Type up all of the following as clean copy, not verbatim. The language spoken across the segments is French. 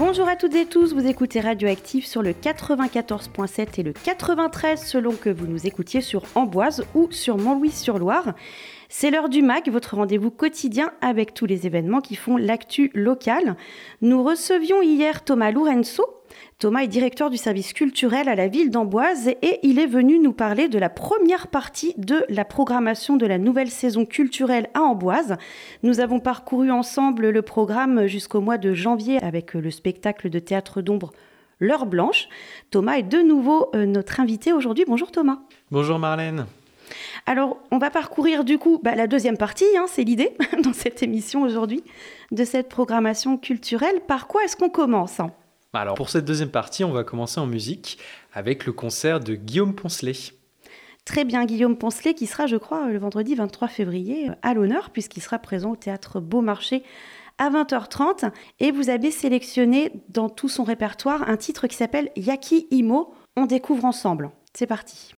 Bonjour à toutes et tous, vous écoutez Radioactive sur le 94.7 et le 93 selon que vous nous écoutiez sur Amboise ou sur Montlouis-sur-Loire. C'est l'heure du MAG, votre rendez-vous quotidien avec tous les événements qui font l'actu locale. Nous recevions hier Thomas Lourenço. Thomas est directeur du service culturel à la ville d'Amboise et il est venu nous parler de la première partie de la programmation de la nouvelle saison culturelle à Amboise. Nous avons parcouru ensemble le programme jusqu'au mois de janvier avec le spectacle de théâtre d'ombre L'Heure Blanche. Thomas est de nouveau notre invité aujourd'hui. Bonjour Thomas. Bonjour Marlène. Alors, on va parcourir du coup la deuxième partie, c'est l'idée dans cette émission aujourd'hui, de cette programmation culturelle. Par quoi est-ce qu'on commence ? Alors, pour cette deuxième partie, on va commencer en musique avec le concert de Guillaume Poncelet. Très bien, Guillaume Poncelet qui sera, je crois, le vendredi 23 février à l'honneur puisqu'il sera présent au Théâtre Beaumarchais à 20h30. Et vous avez sélectionné dans tout son répertoire un titre qui s'appelle Yaki Imo. On découvre ensemble. C'est parti.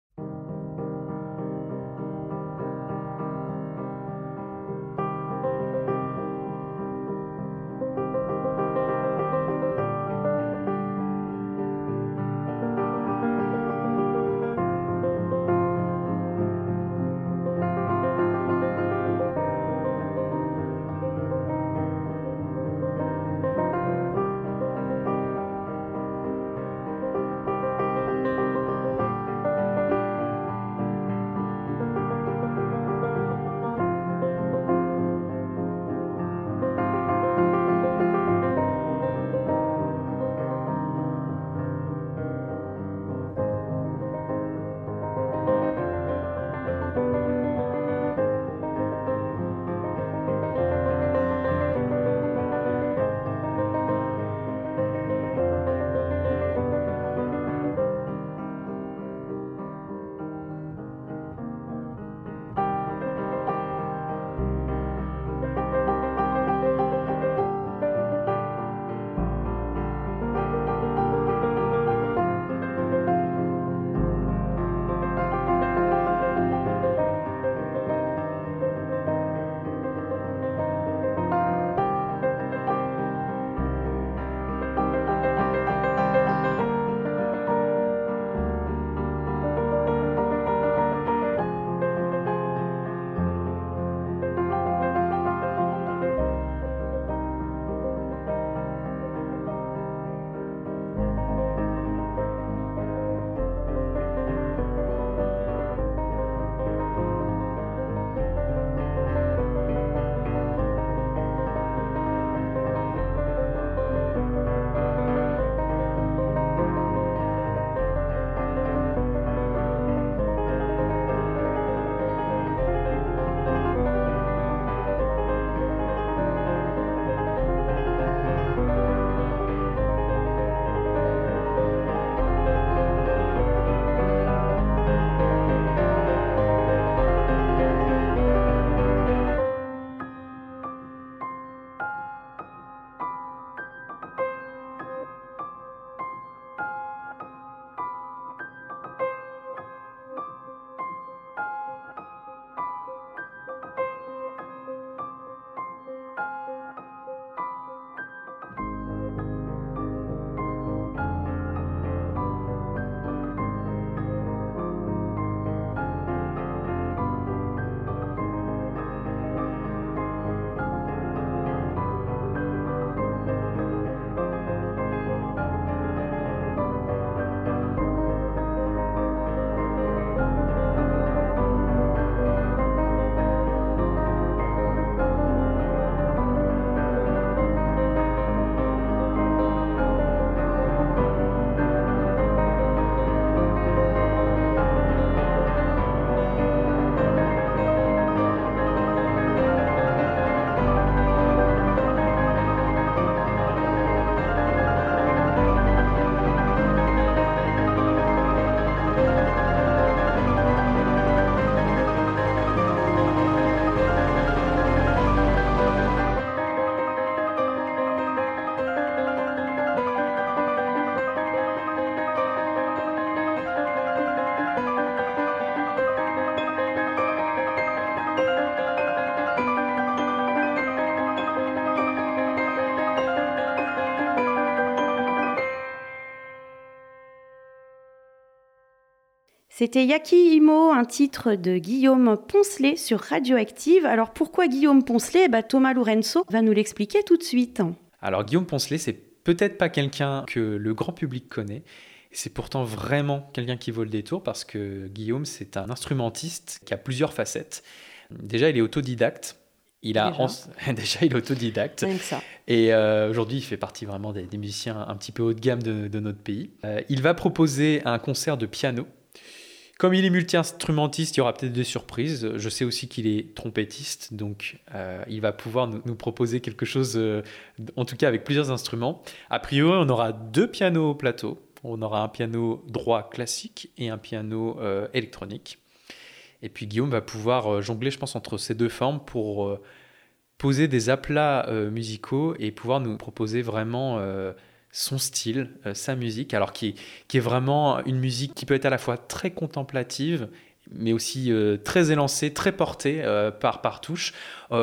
C'était Yaki Imo, un titre de Guillaume Poncelet sur Radioactive. Alors pourquoi Guillaume Poncelet ? Thomas Lourenço va nous l'expliquer tout de suite. Alors Guillaume Poncelet, c'est peut-être pas quelqu'un que le grand public connaît. C'est pourtant vraiment quelqu'un qui vaut le détour parce que Guillaume, c'est un instrumentiste qui a plusieurs facettes. Déjà, il est autodidacte. Déjà, il est autodidacte. Rien que ça. Et aujourd'hui, il fait partie vraiment des musiciens un petit peu haut de gamme de notre pays. Il va proposer un concert de piano. Comme il est multi-instrumentiste, il y aura peut-être des surprises. Je sais aussi qu'il est trompettiste, donc il va pouvoir nous proposer quelque chose, en tout cas avec plusieurs instruments. A priori, on aura 2 pianos au plateau. On aura un piano droit classique et un piano électronique. Et puis Guillaume va pouvoir jongler, je pense, entre ces 2 formes pour poser des aplats musicaux et pouvoir nous proposer vraiment son style, sa musique, alors qui est vraiment une musique qui peut être à la fois très contemplative, mais aussi très élancée, très portée par touche.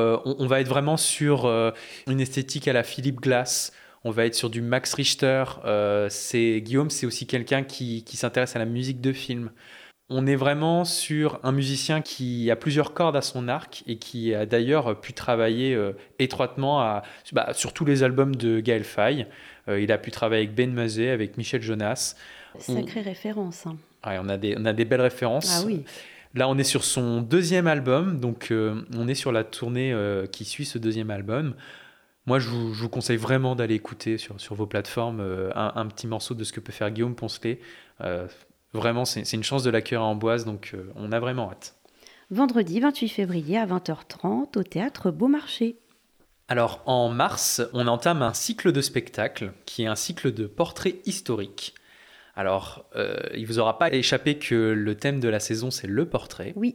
On va être vraiment sur une esthétique à la Philip Glass. On va être sur du Max Richter. Guillaume, c'est aussi quelqu'un qui s'intéresse à la musique de film. On est vraiment sur un musicien qui a plusieurs cordes à son arc et qui a d'ailleurs pu travailler étroitement sur tous les albums de Gaël Faye. Il a pu travailler avec Ben Mazet, avec Michel Jonas. Sacrée référence. Hein. Ouais, on a des belles références. Ah oui. Là, on est sur son 2e album, donc on est sur la tournée qui suit ce 2e album. Moi, je vous conseille vraiment d'aller écouter sur vos plateformes un petit morceau de ce que peut faire Guillaume Poncelet. Vraiment, c'est une chance de l'accueillir à Amboise, donc on a vraiment hâte. Vendredi 28 février à 20h30 au Théâtre Beaumarchais. Alors, en mars, on entame un cycle de spectacles qui est un cycle de portraits historiques. Alors, il ne vous aura pas échappé que le thème de la saison, c'est le portrait. Oui.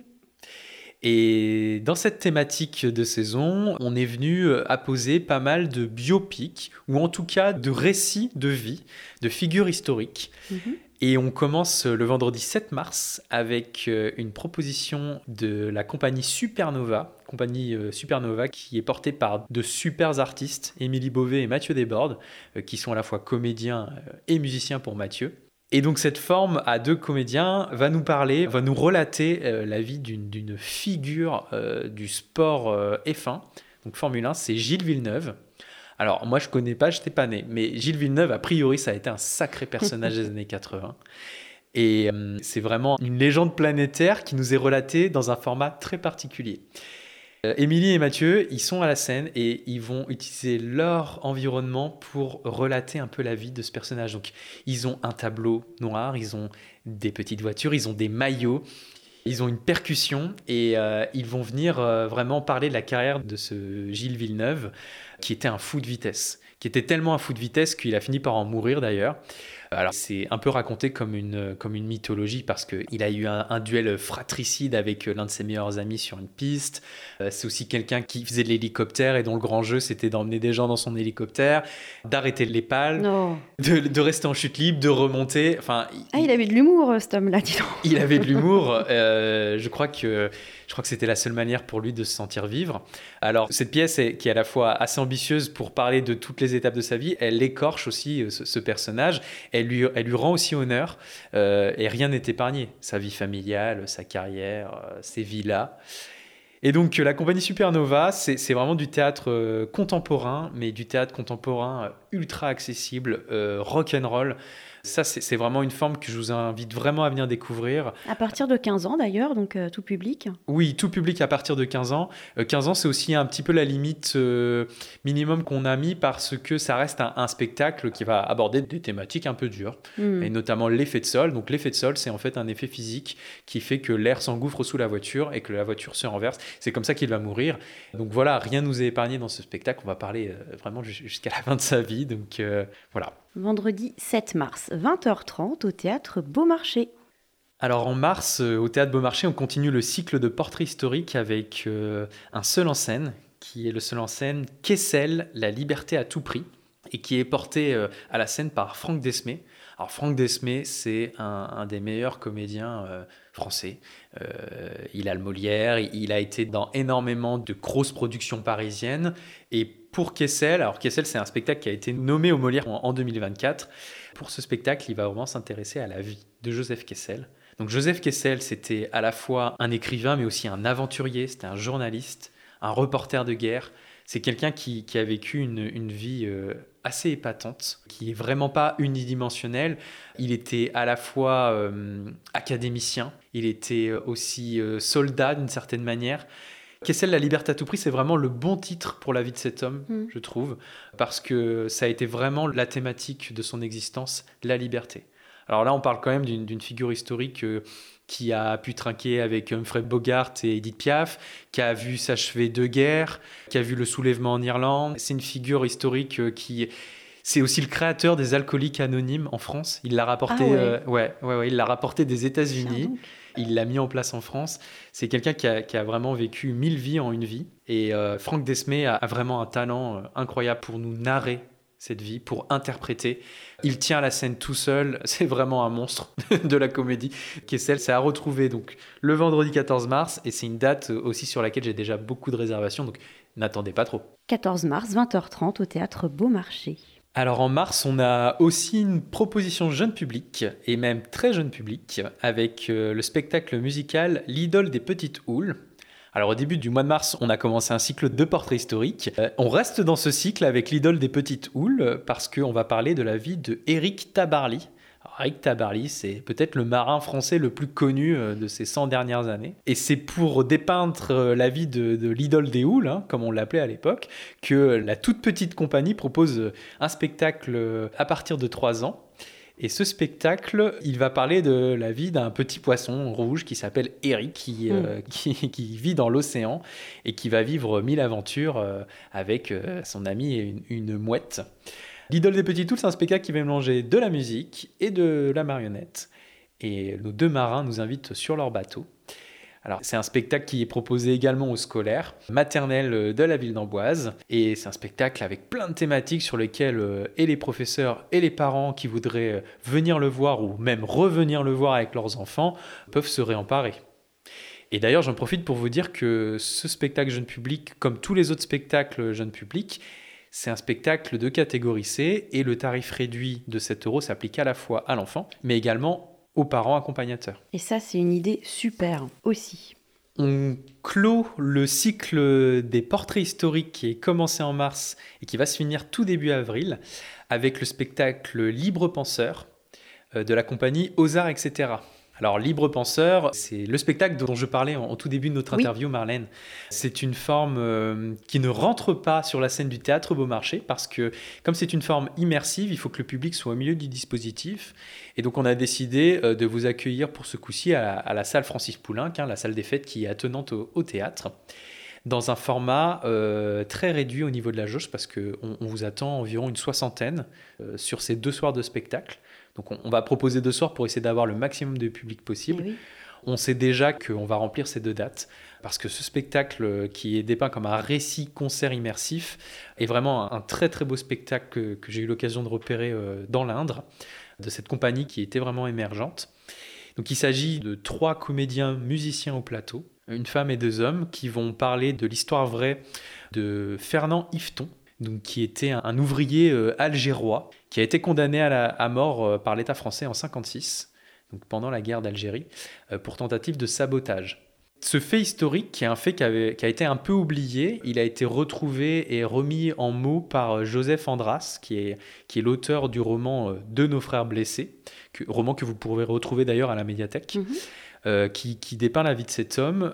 Et dans cette thématique de saison, on est venu apposer pas mal de biopics, ou en tout cas de récits de vie, de figures historiques. Mm-hmm. Et on commence le vendredi 7 mars avec une proposition de la compagnie Supernova qui est portée par de super artistes, Émilie Beauvais et Mathieu Desbordes, qui sont à la fois comédiens et musiciens pour Mathieu. Et donc cette forme à 2 comédiens va nous relater la vie d'une figure du sport F1, donc Formule 1, c'est Gilles Villeneuve. Alors, moi, je ne connais pas, je n'étais pas né, mais Gilles Villeneuve, a priori, ça a été un sacré personnage des années 80. Et c'est vraiment une légende planétaire qui nous est relatée dans un format très particulier. Émilie et Mathieu, ils sont à la scène et ils vont utiliser leur environnement pour relater un peu la vie de ce personnage. Donc, ils ont un tableau noir, ils ont des petites voitures, ils ont des maillots. Ils ont une percussion et ils vont venir vraiment parler de la carrière de ce Gilles Villeneuve qui était un fou de vitesse, qui était tellement un fou de vitesse qu'il a fini par en mourir d'ailleurs. Alors c'est un peu raconté comme une mythologie parce qu'il a eu un duel fratricide avec l'un de ses meilleurs amis sur une piste. C'est aussi quelqu'un qui faisait de l'hélicoptère et dont le grand jeu c'était d'emmener des gens dans son hélicoptère, d'arrêter les pales, de rester en chute libre, de remonter. Enfin, il avait de l'humour cet homme-là, dis donc. Il avait de l'humour. Je crois que c'était la seule manière pour lui de se sentir vivre. Alors, cette pièce qui est à la fois assez ambitieuse pour parler de toutes les étapes de sa vie, elle écorche aussi ce personnage. Elle lui rend aussi honneur et rien n'est épargné. Sa vie familiale, sa carrière, ses villas. Et donc, la compagnie Supernova, c'est vraiment du théâtre contemporain, mais du théâtre contemporain ultra accessible, rock'n'roll. Ça, c'est vraiment une forme que je vous invite vraiment à venir découvrir. À partir de 15 ans d'ailleurs, donc tout public. Oui, tout public à partir de 15 ans. 15 ans, c'est aussi un petit peu la limite minimum qu'on a mis parce que ça reste un spectacle qui va aborder des thématiques un peu dures, et notamment l'effet de sol. Donc l'effet de sol, c'est en fait un effet physique qui fait que l'air s'engouffre sous la voiture et que la voiture se renverse. C'est comme ça qu'il va mourir. Donc voilà, rien ne nous est épargné dans ce spectacle. On va parler vraiment jusqu'à la fin de sa vie. Donc voilà. Vendredi 7 mars, 20h30 au Théâtre Beaumarchais. Alors en mars, au Théâtre Beaumarchais, on continue le cycle de portraits historiques avec un seul en scène, qui est le seul en scène Kessel, la liberté à tout prix, et qui est porté à la scène par Franck Desmé. Alors Franck Desmé, c'est un des meilleurs comédiens français. Il a le Molière, il a été dans énormément de grosses productions parisiennes, et pour Kessel. Alors Kessel, c'est un spectacle qui a été nommé au Molière en 2024. Pour ce spectacle, il va vraiment s'intéresser à la vie de Joseph Kessel. Donc Joseph Kessel, c'était à la fois un écrivain, mais aussi un aventurier, c'était un journaliste, un reporter de guerre. C'est quelqu'un qui a vécu une vie assez épatante, qui est vraiment pas unidimensionnelle. Il était à la fois académicien, il était aussi soldat d'une certaine manière. Kessel, La liberté à tout prix, c'est vraiment le bon titre pour la vie de cet homme, je trouve, parce que ça a été vraiment la thématique de son existence, la liberté. Alors là, on parle quand même d'une figure historique qui a pu trinquer avec Humphrey Bogart et Edith Piaf, qui a vu s'achever deux guerres, qui a vu le soulèvement en Irlande. C'est une figure historique c'est aussi le créateur des alcooliques anonymes en France. Il l'a rapporté, il l'a rapporté des États-Unis. Il l'a mis en place en France. C'est quelqu'un qui a vraiment vécu 1000 vies en une vie. Et Franck Desmé a vraiment un talent incroyable pour nous narrer cette vie, pour interpréter. Il tient la scène tout seul. C'est vraiment un monstre de la comédie. Kessel, c'est à retrouver donc le vendredi 14 mars. Et c'est une date aussi sur laquelle j'ai déjà beaucoup de réservations. Donc n'attendez pas trop. 14 mars, 20h30 au Théâtre Beaumarchais. Alors en mars, on a aussi une proposition jeune public, et même très jeune public, avec le spectacle musical L'idole des petites houles. Alors au début du mois de mars, on a commencé un cycle de portraits historiques. On reste dans ce cycle avec L'idole des petites houles, parce qu'on va parler de la vie de Éric Tabarly. Alors, Éric Tabarly, c'est peut-être le marin français le plus connu de ces 100 dernières années. Et c'est pour dépeindre la vie de l'idole des houles, comme on l'appelait à l'époque, que la toute petite compagnie propose un spectacle à partir de 3 ans. Et ce spectacle, il va parler de la vie d'un petit poisson rouge qui s'appelle Éric, qui vit dans l'océan et qui va vivre 1000 aventures avec son ami et une mouette. L'idole des petites houles, c'est un spectacle qui va mélanger de la musique et de la marionnette. Et nos 2 marins nous invitent sur leur bateau. Alors, c'est un spectacle qui est proposé également aux scolaires maternelles de la ville d'Amboise. Et c'est un spectacle avec plein de thématiques sur lesquelles et les professeurs et les parents qui voudraient venir le voir ou même revenir le voir avec leurs enfants peuvent se réemparer. Et d'ailleurs, j'en profite pour vous dire que ce spectacle jeune public, comme tous les autres spectacles jeune public, c'est un spectacle de catégorie C et le tarif réduit de 7 € s'applique à la fois à l'enfant, mais également aux parents accompagnateurs. Et ça, c'est une idée super aussi. On clôt le cycle des portraits historiques qui est commencé en mars et qui va se finir tout début avril avec le spectacle Libre Penseur de la compagnie Aux Arts, etc. Alors, Libre Penseur, c'est le spectacle dont je parlais en tout début de notre interview, Marlène. C'est une forme qui ne rentre pas sur la scène du Théâtre Beaumarchais parce que, comme c'est une forme immersive, il faut que le public soit au milieu du dispositif. Et donc, on a décidé de vous accueillir pour ce coup-ci à la salle Francis Poulenc, la salle des fêtes qui est attenante au théâtre, dans un format très réduit au niveau de la jauge parce qu'on vous attend environ une 60aine sur ces 2 soirs de spectacle. Donc on va proposer 2 soirs pour essayer d'avoir le maximum de public possible. Oui. On sait déjà qu'on va remplir ces 2 dates parce que ce spectacle qui est dépeint comme un récit-concert immersif est vraiment un très très beau spectacle que j'ai eu l'occasion de repérer dans l'Indre, de cette compagnie qui était vraiment émergente. Donc il s'agit de 3 comédiens musiciens au plateau, une femme et 2 hommes qui vont parler de l'histoire vraie de Fernand Yveton, donc, qui était un ouvrier algérois qui a été condamné à mort par l'État français en 1956, donc pendant la guerre d'Algérie, pour tentative de sabotage. Ce fait historique, qui est un fait qui a été un peu oublié, il a été retrouvé et remis en mots par Joseph Andras, qui est l'auteur du roman De nos frères blessés, roman que vous pourrez retrouver d'ailleurs à la médiathèque, qui dépeint la vie de cet homme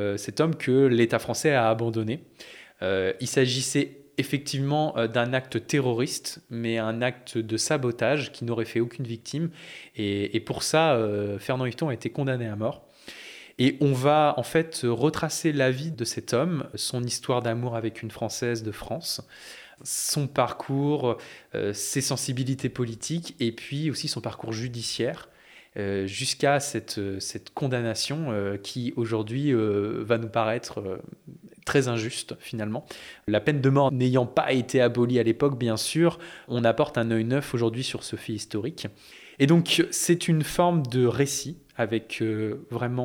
que l'État français a abandonné. Il s'agissait effectivement d'un acte terroriste, mais un acte de sabotage qui n'aurait fait aucune victime. Et pour ça, Fernand Yveton a été condamné à mort. Et on va en fait retracer la vie de cet homme, son histoire d'amour avec une Française de France, son parcours, ses sensibilités politiques, et puis aussi son parcours judiciaire, jusqu'à cette condamnation qui aujourd'hui va nous paraître très injuste finalement. La peine de mort n'ayant pas été abolie à l'époque, bien sûr, on apporte un œil neuf aujourd'hui sur ce fait historique. Et donc c'est une forme de récit avec vraiment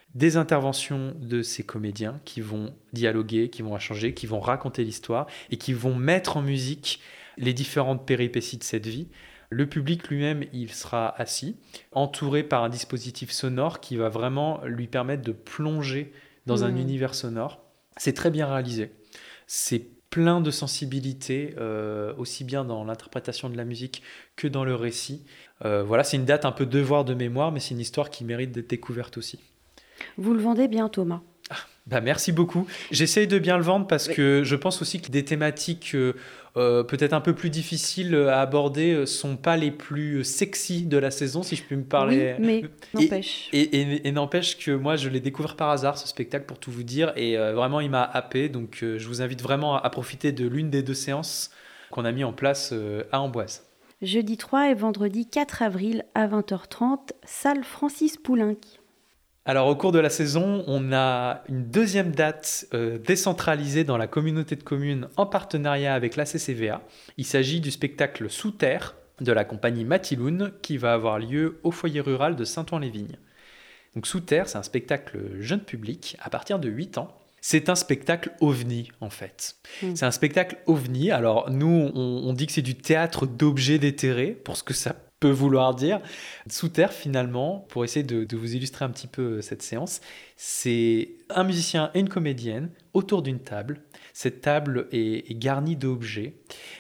des interventions de ces comédiens qui vont dialoguer, qui vont échanger, qui vont raconter l'histoire et qui vont mettre en musique les différentes péripéties de cette vie. Le public lui-même, il sera assis, entouré par un dispositif sonore qui va vraiment lui permettre de plonger dans un univers sonore. C'est très bien réalisé. C'est plein de sensibilité, aussi bien dans l'interprétation de la musique que dans le récit. Voilà, c'est une date un peu devoir de mémoire, mais c'est une histoire qui mérite d'être découverte aussi. Vous le vendez bien, Thomas. Merci beaucoup. J'essaye de bien le vendre parce que je pense aussi que des thématiques peut-être un peu plus difficiles à aborder sont pas les plus sexy de la saison, si je peux me parler. Oui, mais n'empêche. Et n'empêche que moi, je l'ai découvert par hasard, ce spectacle, pour tout vous dire, et vraiment, il m'a happé. Donc, je vous invite vraiment à profiter de l'une des 2 séances qu'on a mis en place à Amboise. Jeudi 3 et vendredi 4 avril à 20h30, salle Francis Poulenc. Alors, au cours de la saison, on a une 2e date décentralisée dans la communauté de communes en partenariat avec la CCVA. Il s'agit du spectacle Sous Terre de la compagnie Matiloun qui va avoir lieu au foyer rural de Saint-Ouen-les-Vignes. Donc, Sous Terre, c'est un spectacle jeune public à partir de 8 ans. C'est un spectacle ovni, en fait. C'est un spectacle ovni. Alors, nous, on dit que c'est du théâtre d'objets déterrés, pour ce que ça peut vouloir dire. Sous Terre, finalement, pour essayer de vous illustrer un petit peu cette séance, c'est un musicien et une comédienne autour d'une table. Cette table est garnie d'objets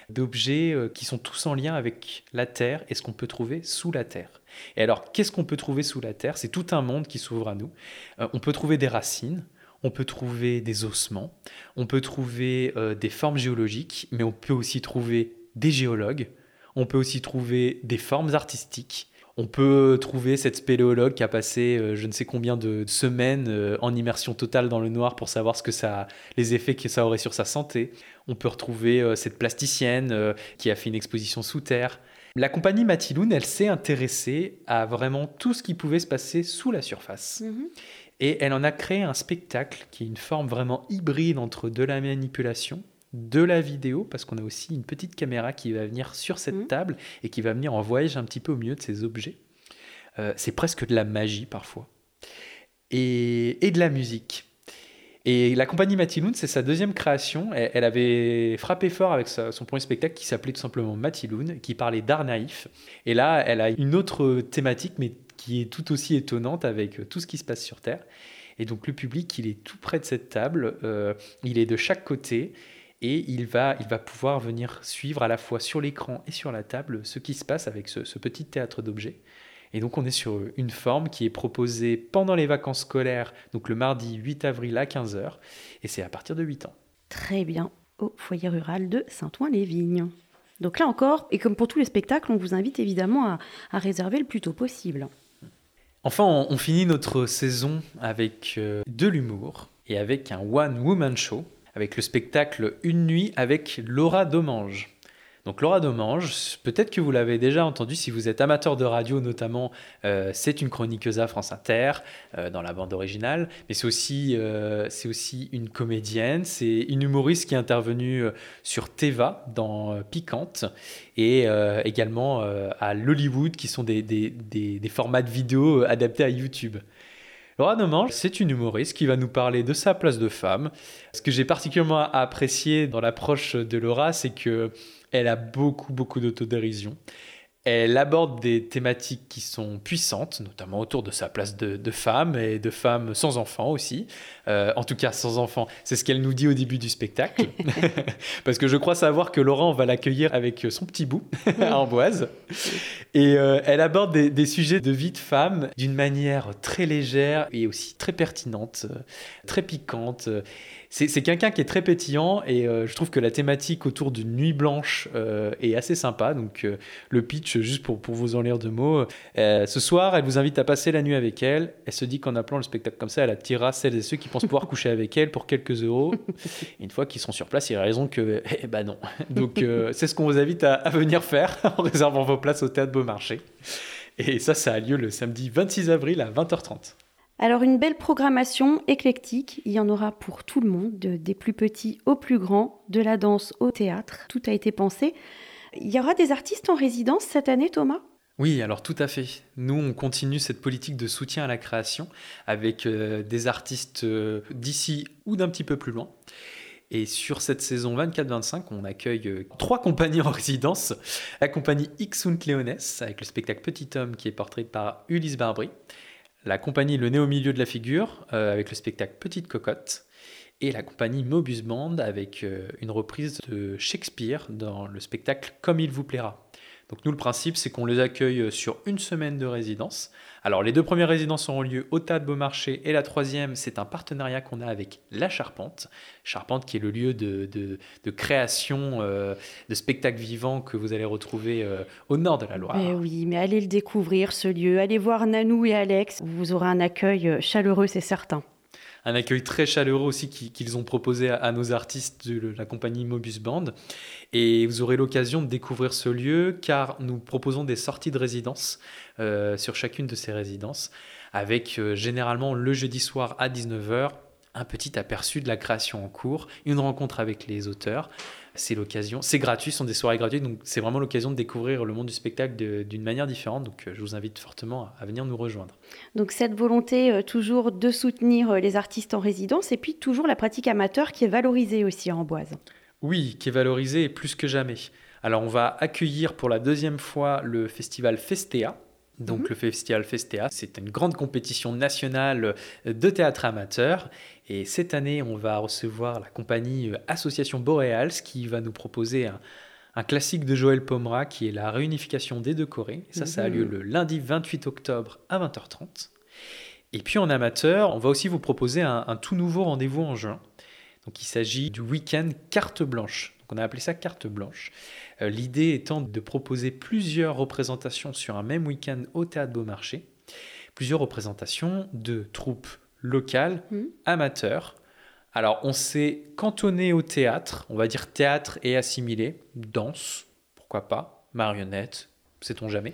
qui sont tous en lien avec la Terre et ce qu'on peut trouver sous la Terre. Et alors, qu'est-ce qu'on peut trouver sous la Terre ? C'est tout un monde qui s'ouvre à nous. On peut trouver des racines, on peut trouver des ossements, on peut trouver des formes géologiques, mais on peut aussi trouver des géologues. On peut aussi trouver des formes artistiques. On peut trouver cette spéléologue qui a passé je ne sais combien de semaines en immersion totale dans le noir pour savoir les effets que ça aurait sur sa santé. On peut retrouver cette plasticienne qui a fait une exposition sous terre. La compagnie Matiloun, elle s'est intéressée à vraiment tout ce qui pouvait se passer sous la surface. Et elle en a créé un spectacle qui est une forme vraiment hybride entre de la manipulation, de la vidéo, parce qu'on a aussi une petite caméra qui va venir sur cette table et qui va venir en voyage un petit peu au milieu de ces objets. C'est presque de la magie parfois. Et de la musique. Et la compagnie Matiloun, c'est sa 2e création. Elle avait frappé fort avec son premier spectacle qui s'appelait tout simplement Matiloun, qui parlait d'art naïf. Et là, elle a une autre thématique, mais qui est tout aussi étonnante avec tout ce qui se passe sur Terre. Et donc le public, il est tout près de cette table, il est de chaque côté. Et il va pouvoir venir suivre à la fois sur l'écran et sur la table ce qui se passe avec ce petit théâtre d'objets. Et donc on est sur une forme qui est proposée pendant les vacances scolaires, donc le mardi 8 avril à 15h, et c'est à partir de 8 ans. Très bien, au foyer rural de Saint-Ouen-les-Vignes. Donc là encore, et comme pour tous les spectacles, on vous invite évidemment à réserver le plus tôt possible. Enfin, on finit notre saison avec de l'humour et avec un one-woman show, avec le spectacle Une nuit avec Laura Domange. Donc Laura Domange, peut-être que vous l'avez déjà entendu si vous êtes amateur de radio notamment, c'est une chroniqueuse à France Inter dans la bande originale, mais c'est aussi une comédienne, c'est une humoriste qui est intervenue sur Teva dans Piquante et également à Lollywood qui sont des formats de vidéo adaptés à YouTube. Laura Domange, c'est une humoriste qui va nous parler de sa place de femme. Ce que j'ai particulièrement apprécié dans l'approche de Laura, c'est qu'elle a beaucoup d'autodérision. Elle aborde des thématiques qui sont puissantes, notamment autour de sa place de femme et de femme sans enfant aussi. En tout cas, sans enfant, c'est ce qu'elle nous dit au début du spectacle. Parce que je crois savoir que Laurent, on va l'accueillir avec son petit bout à Amboise. Et elle aborde des sujets de vie de femme d'une manière très légère et aussi très pertinente, très piquante. C'est quelqu'un qui est très pétillant et je trouve que la thématique autour d'une nuit blanche est assez sympa. Donc le pitch, juste pour vous en lire 2 mots, ce soir, elle vous invite à passer la nuit avec elle. Elle se dit qu'en appelant le spectacle comme ça, elle attirera celles et ceux qui pensent pouvoir coucher avec elle pour quelques euros. Et une fois qu'ils seront sur place, ils réaliseront que non. Donc c'est ce qu'on vous invite à venir faire en réservant vos places au Théâtre Beaumarchais. Et ça a lieu le samedi 26 avril à 20h30. Alors une belle programmation éclectique, il y en aura pour tout le monde, des plus petits aux plus grands, de la danse au théâtre, tout a été pensé. Il y aura des artistes en résidence cette année, Thomas ? Oui, alors tout à fait. Nous, on continue cette politique de soutien à la création avec des artistes d'ici ou d'un petit peu plus loin. Et sur cette saison 24-25, on accueille 3 compagnies en résidence. La compagnie X und Leones, avec le spectacle Petit Homme qui est porté par Ulysse Barbry. La compagnie Le Nez au milieu de la figure, avec le spectacle Petite Cocotte. Et la compagnie Mobus Band, avec une reprise de Shakespeare dans le spectacle Comme il vous plaira. Donc nous, le principe, c'est qu'on les accueille sur une semaine de résidence. Alors, les 2 premières résidences auront lieu au Théâtre Beaumarchais et la 3e, c'est un partenariat qu'on a avec La Charpente. Charpente qui est le lieu de création de spectacles vivants que vous allez retrouver au nord de la Loire. Mais oui, mais allez le découvrir, ce lieu. Allez voir Nanou et Alex. Vous aurez un accueil chaleureux, c'est certain. Un accueil très chaleureux aussi qu'ils ont proposé à nos artistes de la compagnie Mobus Band. Et vous aurez l'occasion de découvrir ce lieu car nous proposons des sorties de résidence sur chacune de ces résidences avec généralement le jeudi soir à 19h un petit aperçu de la création en cours, une rencontre avec les auteurs. C'est l'occasion, c'est gratuit, ce sont des soirées gratuites, donc c'est vraiment l'occasion de découvrir le monde du spectacle d'une manière différente. Donc je vous invite fortement à venir nous rejoindre. Donc cette volonté toujours de soutenir les artistes en résidence et puis toujours la pratique amateur qui est valorisée aussi à Amboise. Oui, qui est valorisée plus que jamais. Alors on va accueillir pour la 2e fois le festival Festea. Donc le festival Festea, c'est une grande compétition nationale de théâtre amateur. Et cette année, on va recevoir la compagnie Association Boreals qui va nous proposer un classique de Joël Pomera qui est la réunification des 2 Corées. Et ça a lieu le lundi 28 octobre à 20h30. Et puis en amateur, on va aussi vous proposer un tout nouveau rendez-vous en juin. Donc il s'agit du week-end carte blanche. Donc on a appelé ça carte blanche. L'idée étant de proposer plusieurs représentations sur un même week-end au Théâtre Beaumarchais. Plusieurs représentations de troupes locales, amateurs. Alors on s'est cantonné au théâtre, on va dire théâtre et assimilé, danse, pourquoi pas, marionnette, sait-on jamais.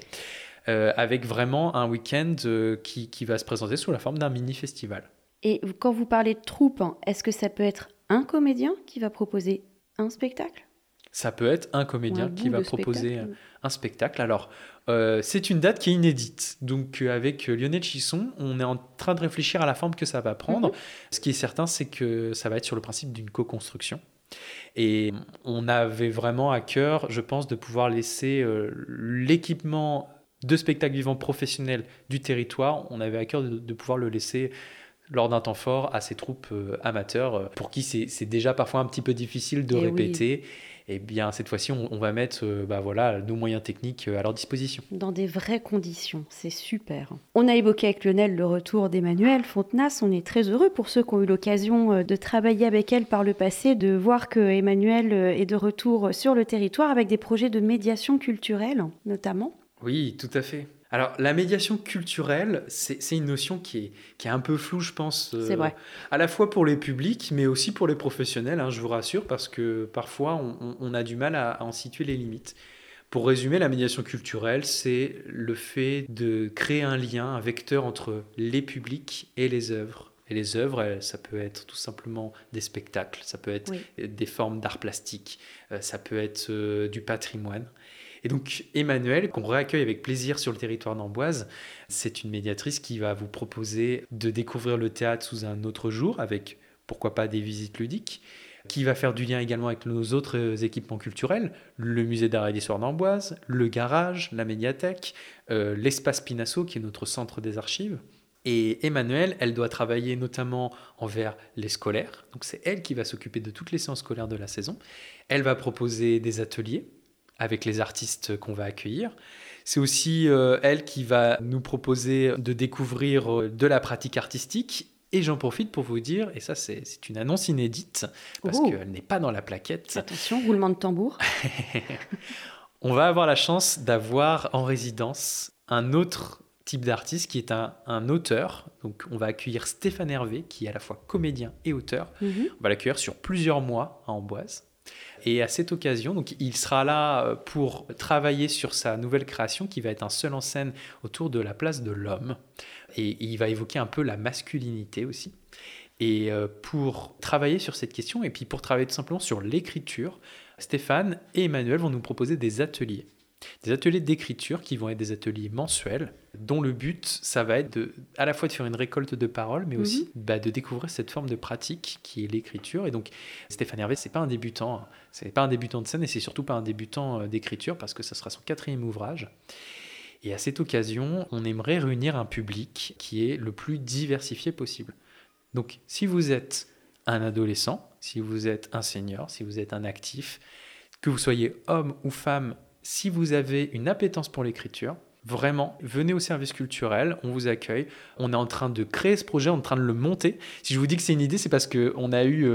Avec vraiment un week-end qui va se présenter sous la forme d'un mini-festival. Et quand vous parlez de troupe, est-ce que ça peut être un comédien qui va proposer un spectacle ? Ça peut être un comédien qui va proposer un spectacle. Alors, c'est une date qui est inédite. Donc, avec Lionel Chisson, on est en train de réfléchir à la forme que ça va prendre. Ce qui est certain, c'est que ça va être sur le principe d'une co-construction. Et on avait vraiment à cœur, je pense, de pouvoir laisser l'équipement de spectacles vivants professionnels du territoire. On avait à cœur de pouvoir le laisser lors d'un temps fort à ces troupes amateurs pour qui c'est déjà parfois un petit peu difficile de répéter. Oui. Et bien cette fois-ci, on va mettre nos moyens techniques à leur disposition. Dans des vraies conditions, c'est super. On a évoqué avec Lionel le retour d'Emmanuelle Fontenas. On est très heureux pour ceux qui ont eu l'occasion de travailler avec elle par le passé, de voir que Emmanuelle est de retour sur le territoire avec des projets de médiation culturelle notamment. Oui, tout à fait. Alors, la médiation culturelle, c'est une notion qui est un peu floue, je pense. C'est vrai. À la fois pour les publics, mais aussi pour les professionnels, je vous rassure, parce que parfois, on a du mal à en situer les limites. Pour résumer, la médiation culturelle, c'est le fait de créer un lien, un vecteur entre les publics et les œuvres. Et les œuvres, ça peut être tout simplement des spectacles, ça peut être des formes d'art plastique, ça peut être du patrimoine. Et donc Emmanuelle, qu'on réaccueille avec plaisir sur le territoire d'Amboise, c'est une médiatrice qui va vous proposer de découvrir le théâtre sous un autre jour, avec pourquoi pas des visites ludiques, qui va faire du lien également avec nos autres équipements culturels, le musée d'art et d'histoire d'Amboise, le garage, la médiathèque, l'espace Pinasso qui est notre centre des archives. Et Emmanuelle, elle doit travailler notamment envers les scolaires, donc c'est elle qui va s'occuper de toutes les séances scolaires de la saison. Elle va proposer des ateliers avec les artistes qu'on va accueillir. C'est aussi elle qui va nous proposer de découvrir de la pratique artistique. Et j'en profite pour vous dire, et ça c'est une annonce inédite, parce qu'elle n'est pas dans la plaquette. Attention, roulement de tambour. On va avoir la chance d'avoir en résidence un autre type d'artiste qui est un auteur. Donc on va accueillir Stéphane Hervé, qui est à la fois comédien et auteur. On va l'accueillir sur plusieurs mois à Amboise. Et à cette occasion, donc, il sera là pour travailler sur sa nouvelle création qui va être un seul en scène autour de la place de l'homme. Et il va évoquer un peu la masculinité aussi. Et pour travailler sur cette question, et puis pour travailler tout simplement sur l'écriture, Stéphane et Emmanuelle vont nous proposer des ateliers. Des ateliers d'écriture qui vont être des ateliers mensuels, dont le but, ça va être à la fois de faire une récolte de paroles, mais aussi de découvrir cette forme de pratique qui est l'écriture. Et donc, Stéphane Hervé, c'est pas un débutant, hein. C'est pas un débutant de scène et c'est surtout pas un débutant d'écriture parce que ça sera son 4e ouvrage. Et à cette occasion, on aimerait réunir un public qui est le plus diversifié possible. Donc, si vous êtes un adolescent, si vous êtes un senior, si vous êtes un actif, que vous soyez homme ou femme, si vous avez une appétence pour l'écriture, vraiment, venez au service culturel, on vous accueille. On est en train de créer ce projet, on est en train de le monter. Si je vous dis que c'est une idée, c'est parce qu'on a eu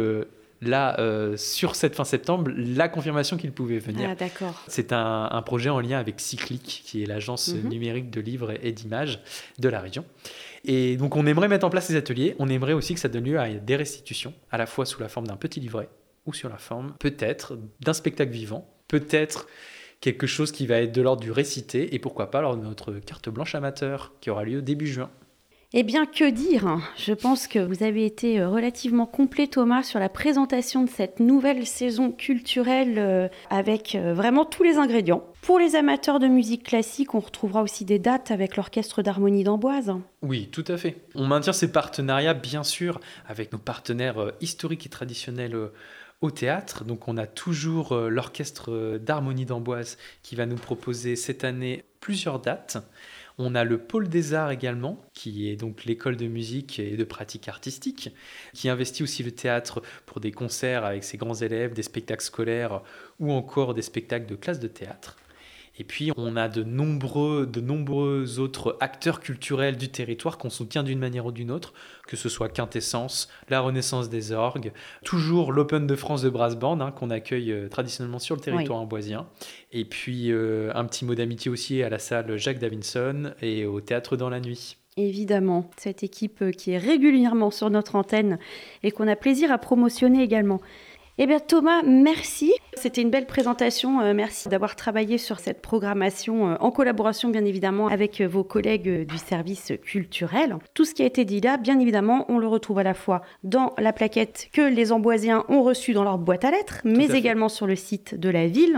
sur cette fin septembre la confirmation qu'il pouvait venir. Ah, d'accord. C'est un projet en lien avec Cyclic, qui est l'agence numérique de livres et d'images de la région. Et donc on aimerait mettre en place ces ateliers, on aimerait aussi que ça donne lieu à des restitutions, à la fois sous la forme d'un petit livret ou sur la forme peut-être d'un spectacle vivant, peut-être quelque chose qui va être de l'ordre du récité, et pourquoi pas lors de notre carte blanche amateur qui aura lieu début juin. Eh bien, que dire ? Je pense que vous avez été relativement complet, Thomas, sur la présentation de cette nouvelle saison culturelle avec vraiment tous les ingrédients. Pour les amateurs de musique classique, on retrouvera aussi des dates avec l'Orchestre d'harmonie d'Amboise. Oui, tout à fait. On maintient ces partenariats, bien sûr, avec nos partenaires historiques et traditionnels au théâtre. Donc on a toujours l'Orchestre d'harmonie d'Amboise qui va nous proposer cette année plusieurs dates. On a le Pôle des Arts également, qui est donc l'école de musique et de pratique artistique, qui investit aussi le théâtre pour des concerts avec ses grands élèves, des spectacles scolaires ou encore des spectacles de classe de théâtre. Et puis, on a de nombreux autres acteurs culturels du territoire qu'on soutient d'une manière ou d'une autre, que ce soit Quintessence, la Renaissance des orgues, toujours l'Open de France de Brass Band, qu'on accueille traditionnellement sur le territoire amboisien. Et puis, un petit mot d'amitié aussi à la salle Jacques Davinson et au Théâtre dans la nuit. Évidemment, cette équipe qui est régulièrement sur notre antenne et qu'on a plaisir à promotionner également. Eh bien Thomas, merci. C'était une belle présentation. Merci d'avoir travaillé sur cette programmation en collaboration bien évidemment avec vos collègues du service culturel. Tout ce qui a été dit là, bien évidemment, on le retrouve à la fois dans la plaquette que les Amboisiens ont reçue dans leur boîte à lettres, mais également sur le site de la ville,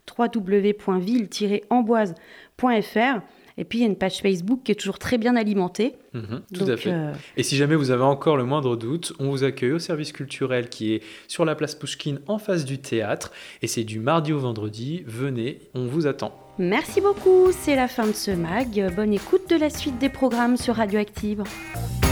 www.ville-amboise.fr. Et puis, il y a une page Facebook qui est toujours très bien alimentée. Tout à fait. Et si jamais vous avez encore le moindre doute, on vous accueille au service culturel qui est sur la place Pouchkine en face du théâtre. Et c'est du mardi au vendredi. Venez, on vous attend. Merci beaucoup. C'est la fin de ce mag. Bonne écoute de la suite des programmes sur Radioactive.